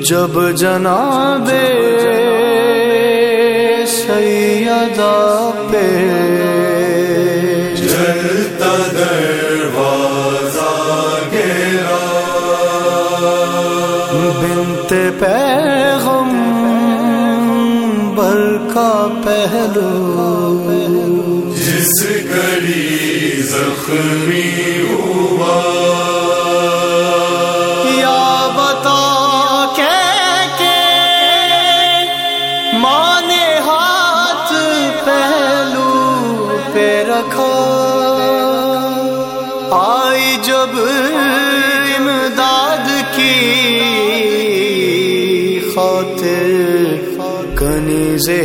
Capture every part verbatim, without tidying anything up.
جب جناب سیدہ پہ جلتا دروازہ گرا، بنت پیغمبر کا پہلو جس گھڑی زخمی ہوا، یا بتا کہہ کے ماں نے ہاتھ پہلو پہ رکھا، آئی جب امداد کی خاطر کنیزِ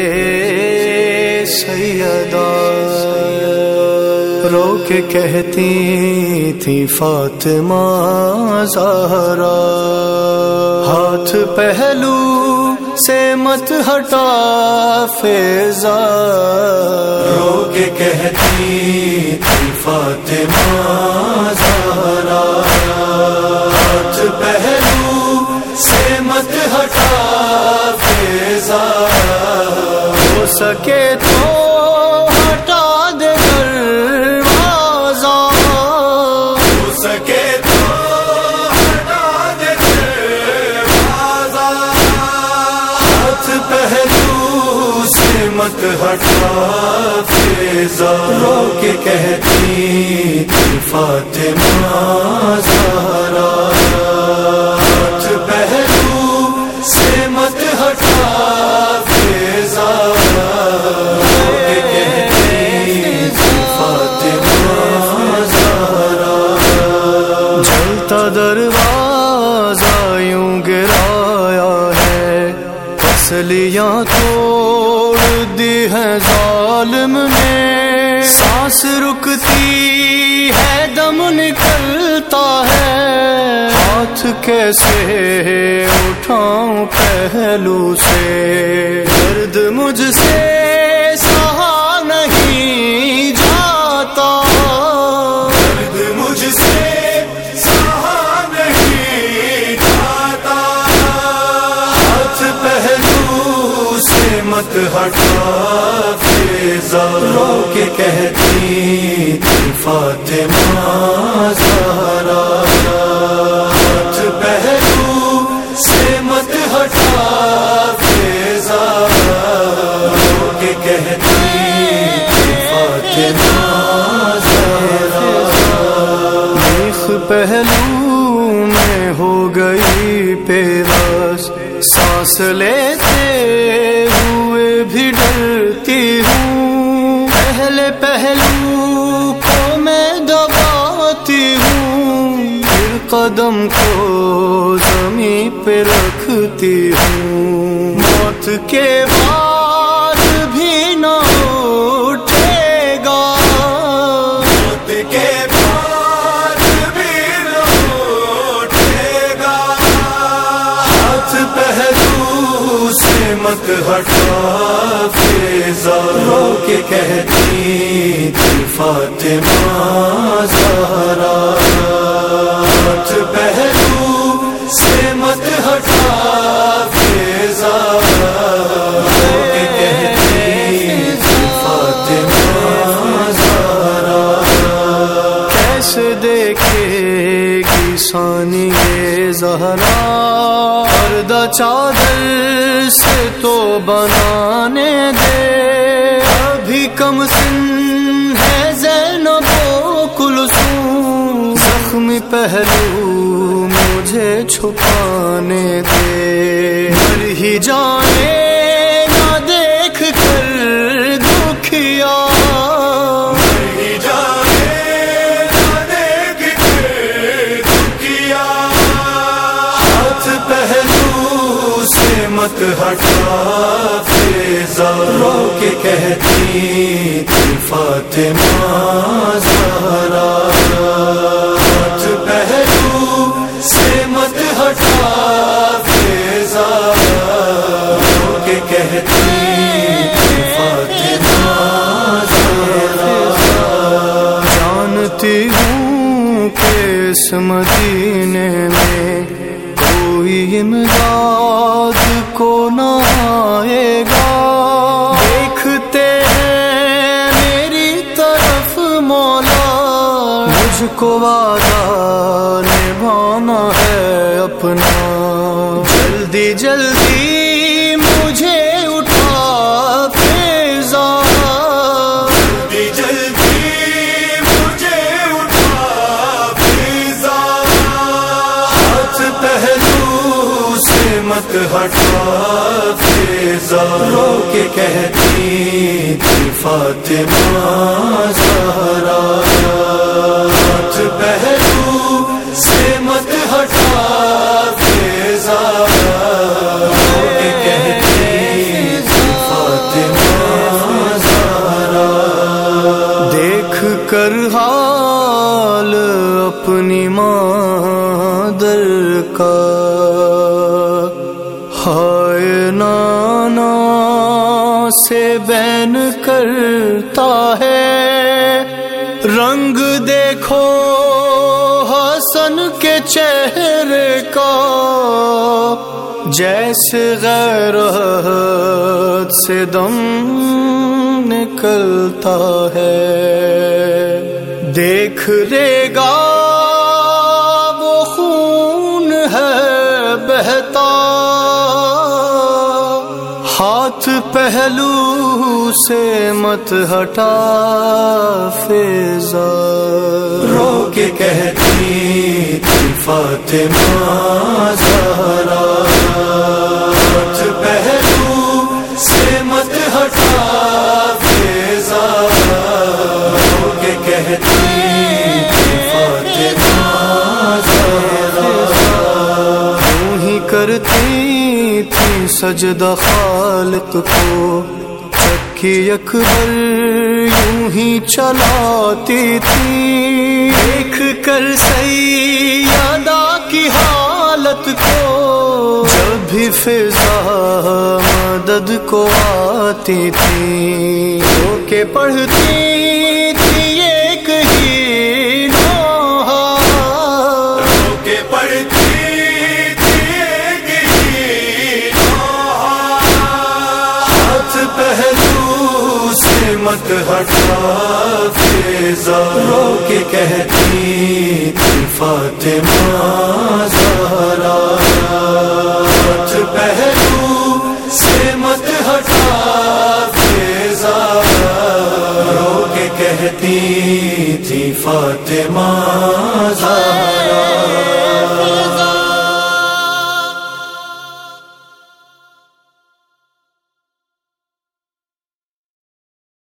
سیدہ، رو کے کہتی تھی فاطمہ زہرا، ہاتھ پہلو سے مت ہٹا فیضا، رو کے کہتی تھی فاطمہ زہرا، ہاتھ پہلو سے مت ہٹا فیضا، ہو سکے تو ہٹا دے دروازہ، ہو سکے تو ہٹا دے دروازہ، ہاتھ پہلو سے مت ہٹا فیضا، رو کے کہتی تھی فاطمہ زہرا، ہاتھ پہلو سے مت ہٹا فیضا، رو کے کہتی تھی فاطمہ زہرا، جلتا دروازہ یوں گرایا ہے، پسلیاں توڑ دی ہے ظالم نے، سانس رکتی ہے دم نکلتا ہے، ہاتھ کیسے اٹھاؤں پہلو سے، درد مجھ سے سہا نہیں جاتا، درد مجھ سے سہا نہیں جاتا، ہاتھ پہلو سے مت ہٹا فیضا، رو کے کہتی تھی فاطمہ زہرا، ہاتھ پہلو سے مت ہٹا فیضا، رو کے کہتی تھی فاطمہ زہرا، میخ پہلو میں ہو گئی پیوس، سانس لیتے ہوئے بھی ڈرتی ہوں، پہلے پہلو کو میں دباتی ہوں، پھر قدم کو زمین پہ رکھتی ہوں، موت کے بعد بھی نہ اٹھے گا، موت کے بعد بھی نہ اٹھے گا، ہاتھ پہلو سے مت ہٹا فیضا، رو کے کہتی تھی فاطمہ زہرا، ہاتھ پہلو سے مت ہٹا فیضا، رو کے کہتی تھی فاطمہ زہرا، کیسے دیکھے گی ثانیہ زہرا، پردہ چادر سے تو بنانے دے، ابھی کم سن ہے زینب و کلثوم، زخمی پہلو مجھے چھپانے دے، مر ہی جانے نہ دیکھ کر دکھیا، نہیں جانے نہ دیکھ کے دکھیا، ہاتھ پہلو سے مت ہٹا فیضا، رو کے کہتی تھی فاطمہ زہرا، ہاتھ پہلو سے مت ہٹا فیضا، رو کے کہتی تھی فاطمہ زہرا، جانتی ہوں کہ اس مدینے میں کوئی امداد کو نہ آئے گا. دیکھتے ہیں میری طرف مولا, مجھ کو وعدہ نبھانا ہے اپنا. جلدی جلدی مجھے اٹھا فیضا, جلدی جلدی مجھے اٹھا فیضا. ہاتھ پہلو سے مت ہٹا فیضا. رو کے کہتی تھی فاطمہ زہرا, ہاتھ پہلو سے مت ہٹا فیضا. رو کے کہتی تھی فاطمہ زہرا. دیکھ کر حال اپنی مادر کا, ہائے نانا سے بین کرتا ہے. رنگ دیکھو حسن کے چہرے کا, جیسے غیرت سے دم نکلتا ہے. دیکھ لے گا وہ خون ہے بہتا, ہاتھ پہلو سے مت ہٹا فیضا. رو کے کہتی تھی فاطمہ زہرا, ہاتھ پہلو سے مت ہٹا فیضا. رو کے کہتی تھی فاطمہ زہرا. یوں ہی کرتی تھی سجدہ خالق کو, چکی اکبر یوں ہی چلاتی تھی. دیکھ کر سیدہ کی حالت کو, جب بھی فضا مدد کو آتی تھی, رو کے پڑھتی تھی ایک ہی نوحہ. رو کے پڑھتی تھی ایک ہی نوحہ. ہاتھ پہلو سے مت ہٹا فیضا. رو کے کہتی تھی فاطمہ زہرا, ہاتھ پہلو سے مت ہٹا فیضا. رو کے کہتی تھی فاطمہ زہرا.